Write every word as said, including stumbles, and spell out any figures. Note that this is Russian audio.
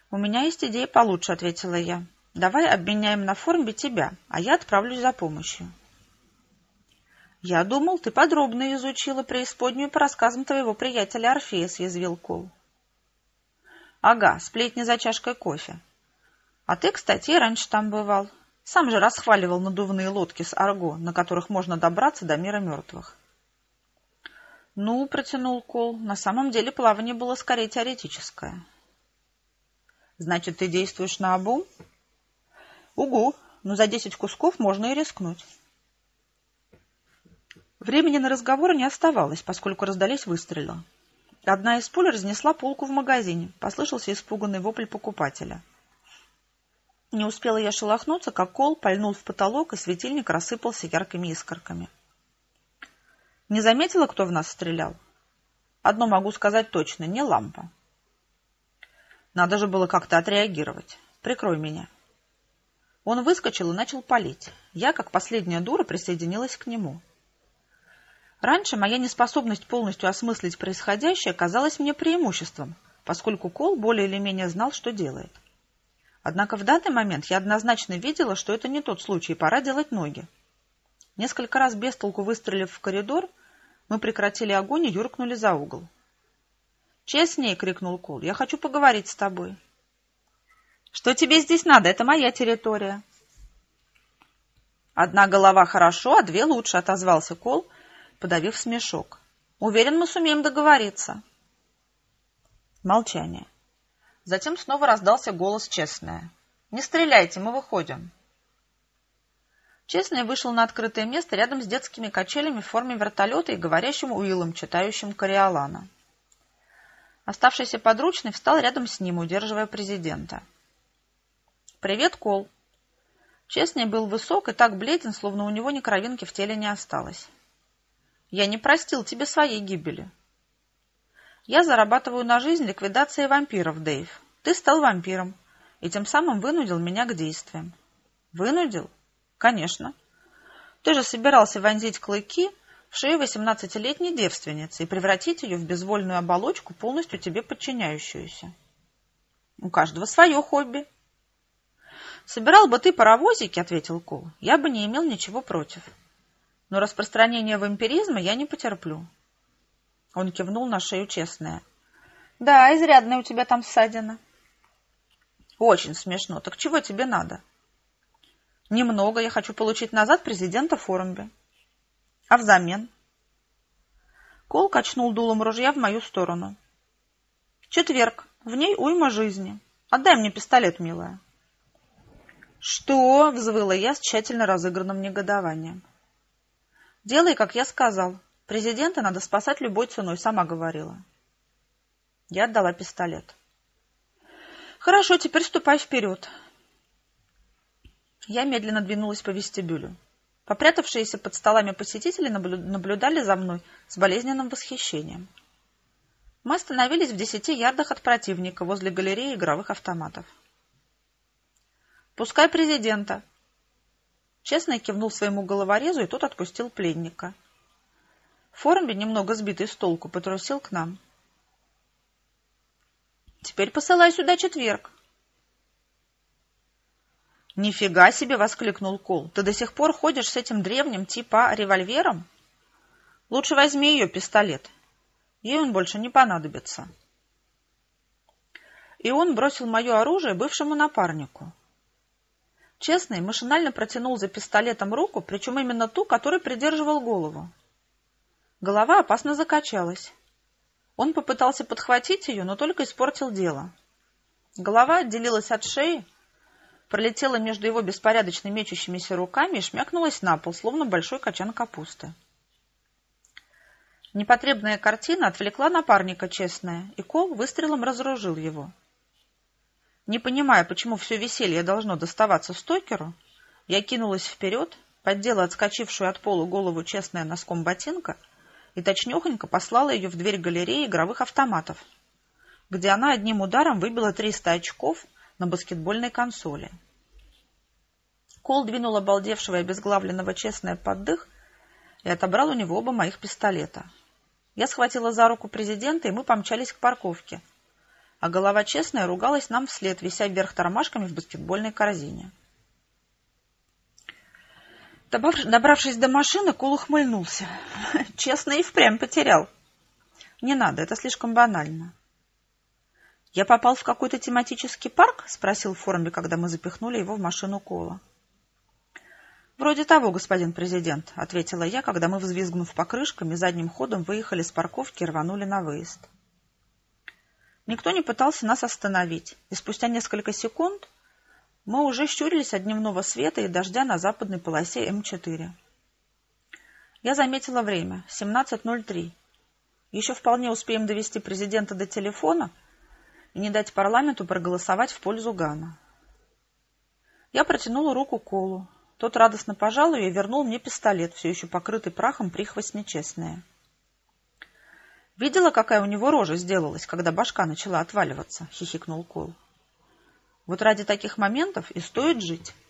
«У меня есть идея получше», — ответила я. «Давай обменяем на Формбе тебя, а я отправлюсь за помощью». «Я думал, ты подробно изучила преисподнюю по рассказам твоего приятеля Орфея», — съязвил Кол. «Ага, сплетни за чашкой кофе. А ты, кстати, и раньше там бывал. Сам же расхваливал надувные лодки с арго, на которых можно добраться до мира мертвых». «Ну, — протянул Кол, — на самом деле плавание было скорее теоретическое». «Значит, ты действуешь наобум?» «Угу, но за десять кусков можно и рискнуть». Времени на разговоры не оставалось, поскольку раздались выстрелы. Одна из пуль разнесла полку в магазине, послышался испуганный вопль покупателя. Не успела я шелохнуться, как Кол пальнул в потолок, и светильник рассыпался яркими искорками. «Не заметила, кто в нас стрелял? Одно могу сказать точно, не лампа. Надо же было как-то отреагировать. Прикрой меня». Он выскочил и начал палить. Я, как последняя дура, присоединилась к нему. Раньше моя неспособность полностью осмыслить происходящее казалась мне преимуществом, поскольку Кол более или менее знал, что делает. Однако в данный момент я однозначно видела, что это не тот случай, и пора делать ноги. Несколько раз без толку выстрелив в коридор, мы прекратили огонь и юркнули за угол. «Честнее!» — крикнул Кол. «Я хочу поговорить с тобой». «Что тебе здесь надо? Это моя территория». «Одна голова хорошо, а две лучше», — отозвался Кол, подавив смешок. «Уверен, мы сумеем договориться». Молчание. Затем снова раздался голос Честная. «Не стреляйте, мы выходим». Честный вышел на открытое место рядом с детскими качелями в форме вертолета и говорящим Уиллом, читающим Кориолана. Оставшийся подручный встал рядом с ним, удерживая президента. «Привет, Кол». Честный был высок и так бледен, словно у него ни кровинки в теле не осталось. «Я не простил тебе своей гибели». «Я зарабатываю на жизнь ликвидацией вампиров, Дэйв. Ты стал вампиром и тем самым вынудил меня к действиям». «Вынудил? Конечно. Ты же собирался вонзить клыки в шею восемнадцатилетней девственницы и превратить ее в безвольную оболочку, полностью тебе подчиняющуюся». «У каждого свое хобби». «Собирал бы ты паровозики, — ответил Кол, — я бы не имел ничего против. Но распространение вампиризма я не потерплю». Он кивнул на шею Честная. «Да, изрядная у тебя там ссадина». «Очень смешно. Так чего тебе надо?» «Немного. Я хочу получить назад президента Формби». «А взамен?» Кол качнул дулом ружья в мою сторону. «Четверг. В ней уйма жизни. Отдай мне пистолет, милая». «Что?» — взвыла я с тщательно разыгранным негодованием. «Делай, как я сказал. Президента надо спасать любой ценой, сама говорила». Я отдала пистолет. «Хорошо, теперь ступай вперед». Я медленно двинулась по вестибюлю. Попрятавшиеся под столами посетители наблюдали за мной с болезненным восхищением. Мы остановились в десяти ярдах от противника возле галереи игровых автоматов. «Пускай президента». Честный кивнул своему головорезу, и тот отпустил пленника. Формби, немного сбитый с толку, потрусил к нам. «Теперь посылай сюда четверг». «Нифига себе!» — воскликнул Кол. «Ты до сих пор ходишь с этим древним типа револьвером? Лучше возьми ее пистолет. Ей он больше не понадобится». И он бросил мое оружие бывшему напарнику. Честный машинально протянул за пистолетом руку, причем именно ту, которой придерживал голову. Голова опасно закачалась. Он попытался подхватить ее, но только испортил дело. Голова отделилась от шеи, пролетела между его беспорядочно мечущимися руками и шмякнулась на пол, словно большой качан капусты. Непотребная картина отвлекла напарника Честная, и Кол выстрелом разоружил его. Не понимая, почему все веселье должно доставаться Стокеру, я кинулась вперед, поддела отскочившую от пола голову Честная носком ботинка и точнёхонько послала ее в дверь галереи игровых автоматов, где она одним ударом выбила триста очков на баскетбольной консоли. Кол двинул обалдевшего и обезглавленного Честная под дых и отобрал у него оба моих пистолета. Я схватила за руку президента, и мы помчались к парковке, а голова честная ругалась нам вслед, вися вверх тормашками в баскетбольной корзине. Добравшись до машины, Кол ухмыльнулся. Честно и впрямь потерял. Не надо, это слишком банально. «Я попал в какой-то тематический парк?» — спросил Формби, когда мы запихнули его в машину Кола. «Вроде того, господин президент», — ответила я, когда мы, взвизгнув покрышками, задним ходом выехали с парковки и рванули на выезд. Никто не пытался нас остановить, и спустя несколько секунд мы уже щурились от дневного света и дождя на западной полосе Эм четыре. Я заметила время — семнадцать ноль три. Еще вполне успеем довести президента до телефона и не дать парламенту проголосовать в пользу Гана. Я протянула руку Колу. Тот радостно пожал ее и вернул мне пистолет, все еще покрытый прахом прихвость нечестная. «Видела, какая у него рожа сделалась, когда башка начала отваливаться?» — хихикнул Кол. «Вот ради таких моментов и стоит жить».